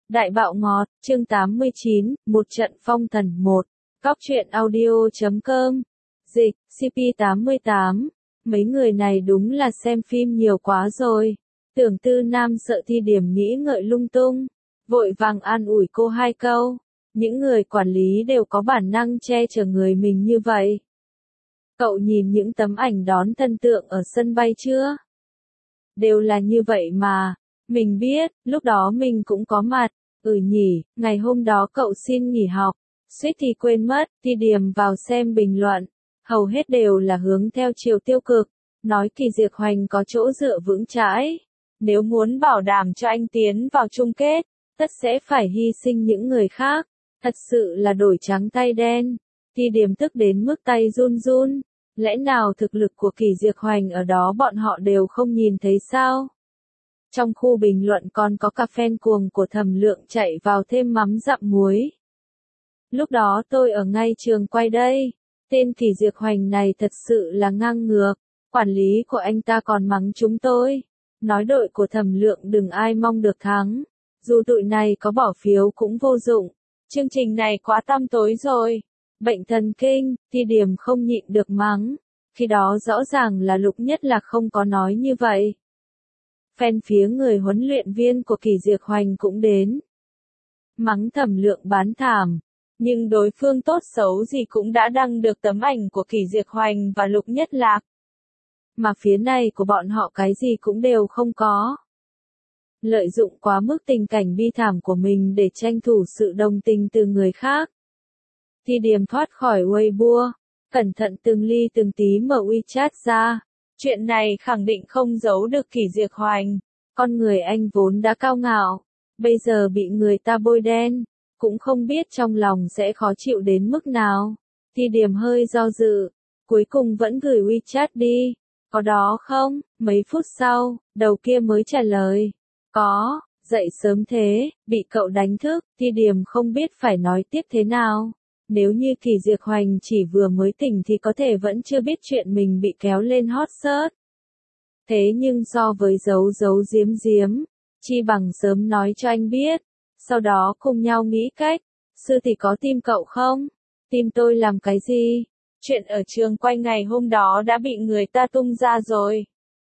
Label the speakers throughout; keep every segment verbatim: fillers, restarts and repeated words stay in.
Speaker 1: Đại bạo ngọt, chương tám mươi chín, một trận phong thần một. Cóc truyện audio chấm com. Dịch, xê pê tám mươi tám. Mấy người này đúng là xem phim nhiều quá rồi. Tưởng Tư Nam sợ Thi Điểm nghĩ ngợi lung tung. Vội vàng an ủi cô hai câu. Những người quản lý đều có bản năng che chở người mình như vậy. Cậu nhìn những tấm ảnh đón thần tượng ở sân bay chưa? Đều là như vậy mà. Mình biết, lúc đó mình cũng có mặt. Ừ nhỉ, ngày hôm đó cậu xin nghỉ học. Suýt thì quên mất, Thi Điểm vào xem bình luận. Hầu hết đều là hướng theo chiều tiêu cực. Nói Kỳ Diệc Hoành có chỗ dựa vững chãi. Nếu muốn bảo đảm cho anh tiến vào chung kết, tất sẽ phải hy sinh những người khác. Thật sự là đổi trắng tay đen. Thi Điểm tức đến mức tay run run. Lẽ nào thực lực của Kỳ Diệc Hoành ở đó bọn họ đều không nhìn thấy sao? Trong khu bình luận còn có cả fan cuồng của Thẩm Lượng chạy vào thêm mắm dặm muối. Lúc đó tôi ở ngay trường quay đây. Tên Kỳ Diệc Hoành này thật sự là ngang ngược. Quản lý của anh ta còn mắng chúng tôi. Nói đội của Thẩm Lượng đừng ai mong được thắng. Dù tụi này có bỏ phiếu cũng vô dụng. Chương trình này quá tăm tối rồi. Bệnh thần kinh, Thi Điểm không nhịn được mắng. Khi đó rõ ràng là Lục Nhất Lạc không có nói như vậy. Fan phía người huấn luyện viên của Kỳ Diệc Hoành cũng đến. Mắng Thẩm Lượng bán thảm. Nhưng đối phương tốt xấu gì cũng đã đăng được tấm ảnh của Kỳ Diệc Hoành và Lục Nhất Lạc. Mà phía này của bọn họ cái gì cũng đều không có. Lợi dụng quá mức tình cảnh bi thảm của mình để tranh thủ sự đồng tình từ người khác. Thi Điểm thoát khỏi Weibo, cẩn thận từng ly từng tí mở WeChat ra. Chuyện này khẳng định không giấu được Kỳ Diệc Hoành. Con người anh vốn đã cao ngạo, bây giờ bị người ta bôi đen, cũng không biết trong lòng sẽ khó chịu đến mức nào. Thi Điểm hơi do dự, cuối cùng vẫn gửi WeChat đi. Có đó không? Mấy phút sau, đầu kia mới trả lời. Có, dậy sớm thế, bị cậu đánh thức, Thi Điểm không biết phải nói tiếp thế nào. Nếu như Kỳ Diệc Hoành chỉ vừa mới tỉnh thì có thể vẫn chưa biết chuyện mình bị kéo lên hot search. Thế nhưng so với giấu giấu giếm giếm, chi bằng sớm nói cho anh biết, sau đó cùng nhau nghĩ cách. Sư thì có tim cậu không? Tim tôi làm cái gì? Chuyện ở trường quay ngày hôm đó đã bị người ta tung ra rồi.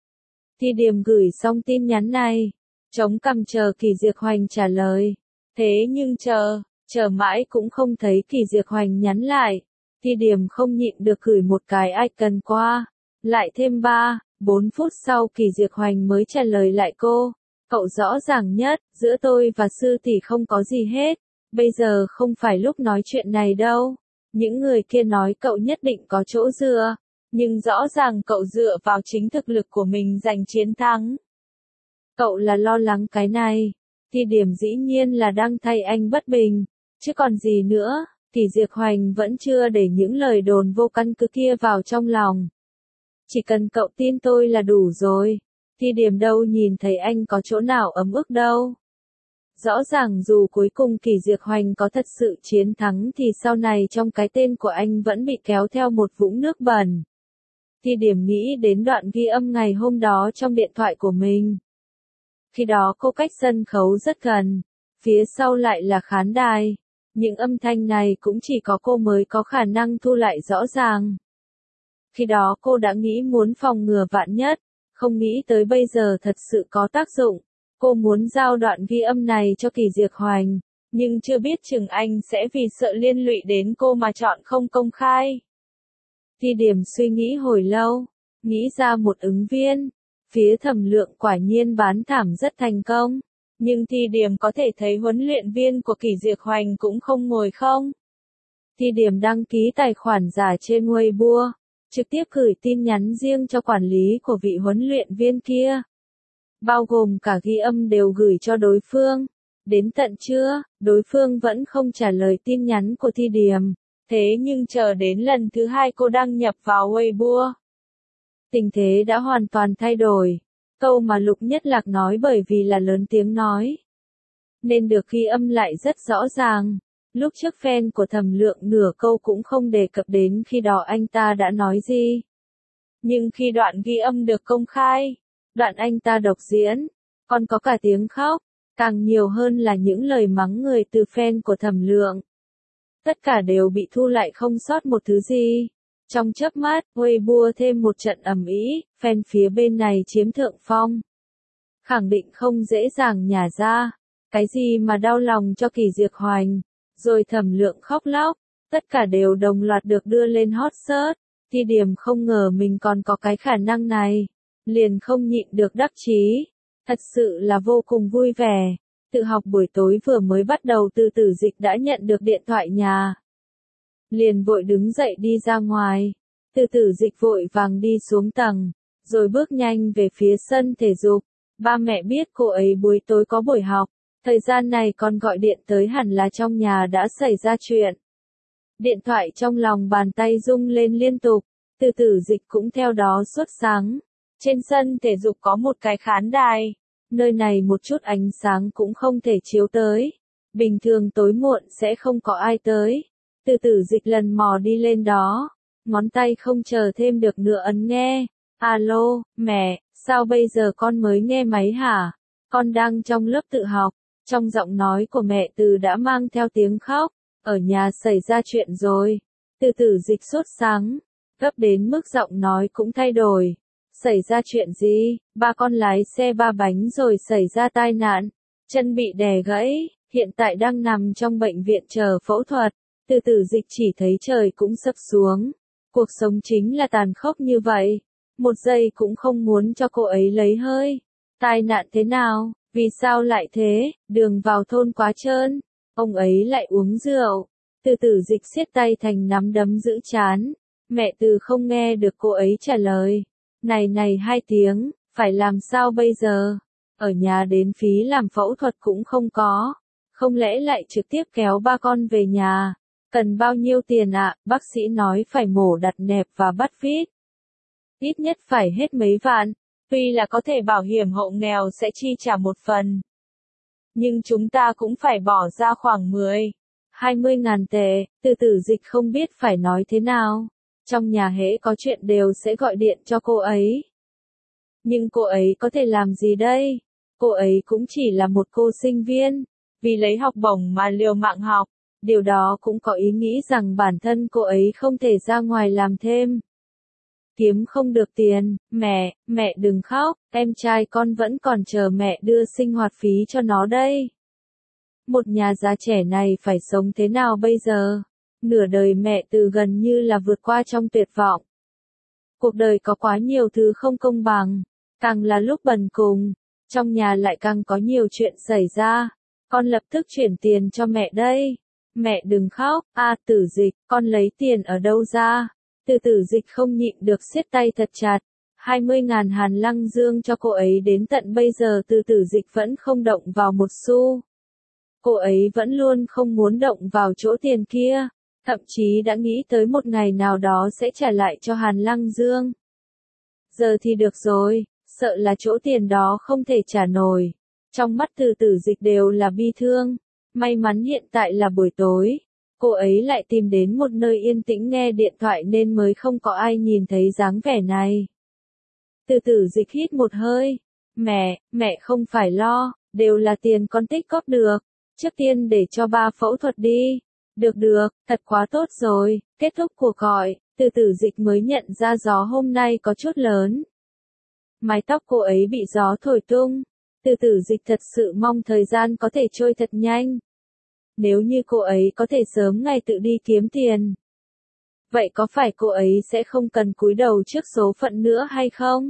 Speaker 1: Thi Điểm gửi xong tin nhắn này, chống cằm chờ Kỳ Diệc Hoành trả lời. Thế nhưng chờ, chờ mãi cũng không thấy Kỳ Diệc Hoành nhắn lại. Thi Điểm không nhịn được gửi một cái icon qua. Lại thêm ba, bốn phút sau Kỳ Diệc Hoành mới trả lời lại cô. Cậu rõ ràng nhất, giữa tôi và sư tỷ không có gì hết. Bây giờ không phải lúc nói chuyện này đâu. Những người kia nói cậu nhất định có chỗ dựa. Nhưng rõ ràng cậu dựa vào chính thực lực của mình giành chiến thắng. Cậu là lo lắng cái này. Thi Điểm dĩ nhiên là đang thay anh bất bình. Chứ còn gì nữa, Kỳ Diệc Hoành vẫn chưa để những lời đồn vô căn cứ kia vào trong lòng. Chỉ cần cậu tin tôi là đủ rồi. Thi Điểm đâu nhìn thấy anh có chỗ nào ấm ức đâu. Rõ ràng dù cuối cùng Kỳ Diệc Hoành có thật sự chiến thắng thì sau này trong cái tên của anh vẫn bị kéo theo một vũng nước bẩn. Thi Điểm nghĩ đến đoạn ghi âm ngày hôm đó trong điện thoại của mình. Khi đó cô cách sân khấu rất gần, phía sau lại là khán đài. Những âm thanh này cũng chỉ có cô mới có khả năng thu lại rõ ràng. Khi đó cô đã nghĩ muốn phòng ngừa vạn nhất, không nghĩ tới bây giờ thật sự có tác dụng. Cô muốn giao đoạn ghi âm này cho Kỳ Diệc Hoành, nhưng chưa biết chừng anh sẽ vì sợ liên lụy đến cô mà chọn không công khai. Thi Điểm suy nghĩ hồi lâu, nghĩ ra một ứng viên. Phía Thẩm Lượng quả nhiên bán thảm rất thành công. Nhưng Thi Điểm có thể thấy huấn luyện viên của Kỳ Diệc Hoành cũng không ngồi không. Thi Điểm đăng ký tài khoản giả trên Weibo, trực tiếp gửi tin nhắn riêng cho quản lý của vị huấn luyện viên kia. Bao gồm cả ghi âm đều gửi cho đối phương. Đến tận trưa, đối phương vẫn không trả lời tin nhắn của Thi Điểm. Thế nhưng chờ đến lần thứ hai cô đăng nhập vào Weibo, tình thế đã hoàn toàn thay đổi. Câu mà Lục Nhất Lạc nói bởi vì là lớn tiếng nói, nên được ghi âm lại rất rõ ràng. Lúc trước fan của Thẩm Lượng nửa câu cũng không đề cập đến khi đó anh ta đã nói gì. Nhưng khi đoạn ghi âm được công khai, đoạn anh ta đọc diễn, còn có cả tiếng khóc, Càng nhiều hơn là những lời mắng người từ fan của Thẩm Lượng. Tất cả đều bị thu lại không sót một thứ gì. Trong chớp mắt, Weibo thêm một trận ầm ĩ, fan phía bên này chiếm thượng phong. Khẳng định không dễ dàng nhả ra. Cái gì mà đau lòng cho Kỳ Diệc Hoành, rồi Thẩm Lượng khóc lóc, tất cả đều đồng loạt được đưa lên hot search. Thi Điểm không ngờ mình còn có cái khả năng này, liền không nhịn được đắc chí. Thật sự là vô cùng vui vẻ. Tự học buổi tối vừa mới bắt đầu Từ Tử Dịch đã nhận được điện thoại nhà. Liền vội đứng dậy đi ra ngoài. Từ Tử Dịch vội vàng đi xuống tầng, rồi bước nhanh về phía sân thể dục. Ba mẹ biết cô ấy buổi tối có buổi học, thời gian này còn gọi điện tới hẳn là trong nhà đã xảy ra chuyện. Điện thoại trong lòng bàn tay rung lên liên tục, Từ Tử Dịch cũng theo đó suốt sáng. Trên sân thể dục có một cái khán đài, nơi này một chút ánh sáng cũng không thể chiếu tới. Bình thường tối muộn sẽ không có ai tới. Từ Tử Dịch lần mò đi lên đó, ngón tay không chờ thêm được nữa ấn nghe. Alo, mẹ, sao bây giờ con mới nghe máy hả? Con đang trong lớp tự học. Trong giọng nói của mẹ Từ đã mang theo tiếng khóc. Ở nhà xảy ra chuyện rồi. Từ Tử Dịch sốt sắng, gấp đến mức giọng nói cũng thay đổi. Xảy ra chuyện gì? Ba con lái xe ba bánh rồi xảy ra tai nạn. Chân bị đè gãy, hiện tại đang nằm trong bệnh viện chờ phẫu thuật. Từ Tử Dịch chỉ thấy trời cũng sập xuống. Cuộc sống chính là tàn khốc như vậy. Một giây cũng không muốn cho cô ấy lấy hơi. Tai nạn thế nào? Vì sao lại thế? Đường vào thôn quá trơn. Ông ấy lại uống rượu. Từ Tử Dịch siết tay thành nắm đấm giữ chán. Mẹ Từ không nghe được cô ấy trả lời. Này này hai tiếng, phải làm sao bây giờ? Ở nhà đến phí làm phẫu thuật cũng không có. Không lẽ lại trực tiếp kéo ba con về nhà? Cần bao nhiêu tiền ạ? À? Bác sĩ nói phải mổ đặt nẹp và bắt vít. Ít nhất phải hết mấy vạn. Tuy là có thể bảo hiểm hộ nghèo sẽ chi trả một phần. Nhưng chúng ta cũng phải bỏ ra khoảng mười, hai mươi ngàn tệ. Từ Tử Dịch không biết phải nói thế nào. Trong nhà hễ có chuyện đều sẽ gọi điện cho cô ấy. Nhưng cô ấy có thể làm gì đây? Cô ấy cũng chỉ là một cô sinh viên. Vì lấy học bổng mà liều mạng học. Điều đó cũng có ý nghĩ rằng bản thân cô ấy không thể ra ngoài làm thêm. Kiếm không được tiền, mẹ, mẹ đừng khóc, em trai con vẫn còn chờ mẹ đưa sinh hoạt phí cho nó đây. Một nhà già trẻ này phải sống thế nào bây giờ? Nửa đời mẹ Từ gần như là vượt qua trong tuyệt vọng. Cuộc đời có quá nhiều thứ không công bằng, càng là lúc bần cùng, trong nhà lại càng có nhiều chuyện xảy ra. Con lập tức chuyển tiền cho mẹ đây. Mẹ đừng khóc, a à, Tử Dịch, con lấy tiền ở đâu ra? Từ Tử Dịch không nhịn được siết tay thật chặt. hai mươi ngàn Hàn Lăng Dương cho cô ấy đến tận bây giờ Từ Tử Dịch vẫn không động vào một xu. Cô ấy vẫn luôn không muốn động vào chỗ tiền kia. Thậm chí đã nghĩ tới một ngày nào đó sẽ trả lại cho Hàn Lăng Dương. Giờ thì được rồi, sợ là chỗ tiền đó không thể trả nổi. Trong mắt Từ Tử Dịch đều là bi thương. May mắn hiện tại là buổi tối. Cô ấy lại tìm đến một nơi yên tĩnh nghe điện thoại nên mới không có ai nhìn thấy dáng vẻ này. Từ Tử Dịch hít một hơi. Mẹ, mẹ không phải lo, đều là tiền con tích góp được. Trước tiên để cho ba phẫu thuật đi. Được được, thật quá tốt rồi. Kết thúc cuộc gọi, Từ Tử Dịch mới nhận ra gió hôm nay có chút lớn. Mái tóc cô ấy bị gió thổi tung. Từ Tử Dịch thật sự mong thời gian có thể trôi thật nhanh. Nếu như cô ấy có thể sớm ngày tự đi kiếm tiền. Vậy có phải cô ấy sẽ không cần cúi đầu trước số phận nữa hay không?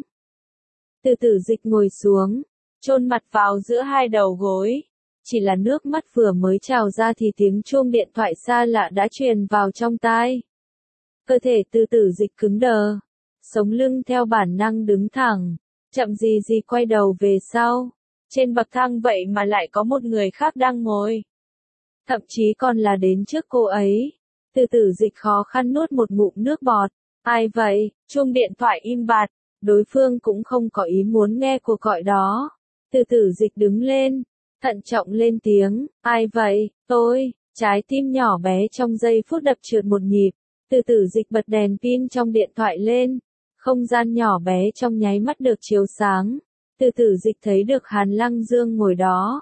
Speaker 1: Từ Tử Dịch ngồi xuống, chôn mặt vào giữa hai đầu gối. Chỉ là nước mắt vừa mới trào ra thì tiếng chuông điện thoại xa lạ đã truyền vào trong tai. Cơ thể Từ Tử Dịch cứng đờ. Sống lưng theo bản năng đứng thẳng. Chậm gì gì quay đầu về sau. Trên bậc thang vậy mà lại có một người khác đang ngồi. Thậm chí còn là đến trước cô ấy. Từ Tử Dịch khó khăn nuốt một ngụm nước bọt. Ai vậy? Chuông điện thoại im bặt. Đối phương cũng không có ý muốn nghe cuộc gọi đó. Từ Tử Dịch đứng lên. Thận trọng lên tiếng. Ai vậy? Tôi. Trái tim nhỏ bé trong giây phút đập trượt một nhịp. Từ Tử Dịch bật đèn pin trong điện thoại lên. Không gian nhỏ bé trong nháy mắt được chiếu sáng. Từ Tử Dịch thấy được Hàn Lăng Dương ngồi đó.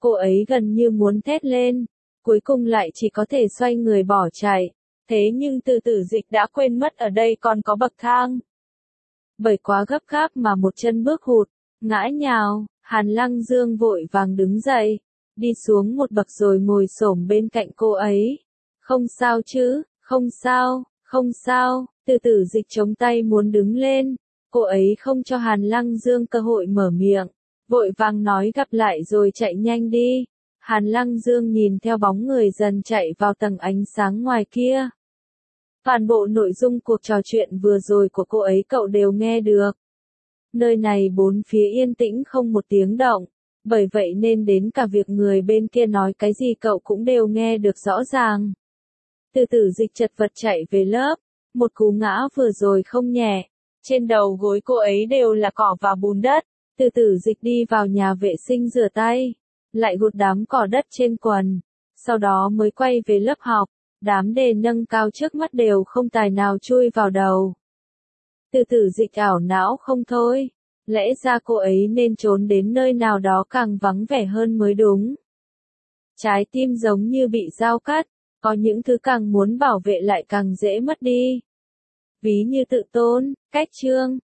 Speaker 1: Cô ấy gần như muốn thét lên, cuối cùng lại chỉ có thể xoay người bỏ chạy. Thế nhưng Từ Tử Dịch đã quên mất ở đây còn có bậc thang. Bởi quá gấp gáp mà một chân bước hụt, ngã nhào, Hàn Lăng Dương vội vàng đứng dậy, đi xuống một bậc rồi ngồi xổm bên cạnh cô ấy. Không sao chứ, không sao, không sao, Từ Tử Dịch chống tay muốn đứng lên, cô ấy không cho Hàn Lăng Dương cơ hội mở miệng, vội vàng nói gặp lại rồi chạy nhanh đi. Hàn Lăng Dương nhìn theo bóng người dần chạy vào tầng ánh sáng ngoài kia. Toàn bộ nội dung cuộc trò chuyện vừa rồi của cô ấy cậu đều nghe được. Nơi này bốn phía yên tĩnh không một tiếng động, bởi vậy nên đến cả việc người bên kia nói cái gì cậu cũng đều nghe được rõ ràng. Từ Tử Dịch chật vật chạy về lớp, một cú ngã vừa rồi không nhẹ, trên đầu gối cô ấy đều là cỏ và bùn đất. Từ Tử Dịch đi vào nhà vệ sinh rửa tay, lại gột đám cỏ đất trên quần, sau đó mới quay về lớp học. Đám đề nâng cao trước mắt đều không tài nào chui vào đầu. Từ Tử Dịch ảo não không thôi, lẽ ra cô ấy nên trốn đến nơi nào đó càng vắng vẻ hơn mới đúng. Trái tim giống như bị dao cắt, có những thứ càng muốn bảo vệ lại càng dễ mất đi. Ví như tự tôn, cách trương,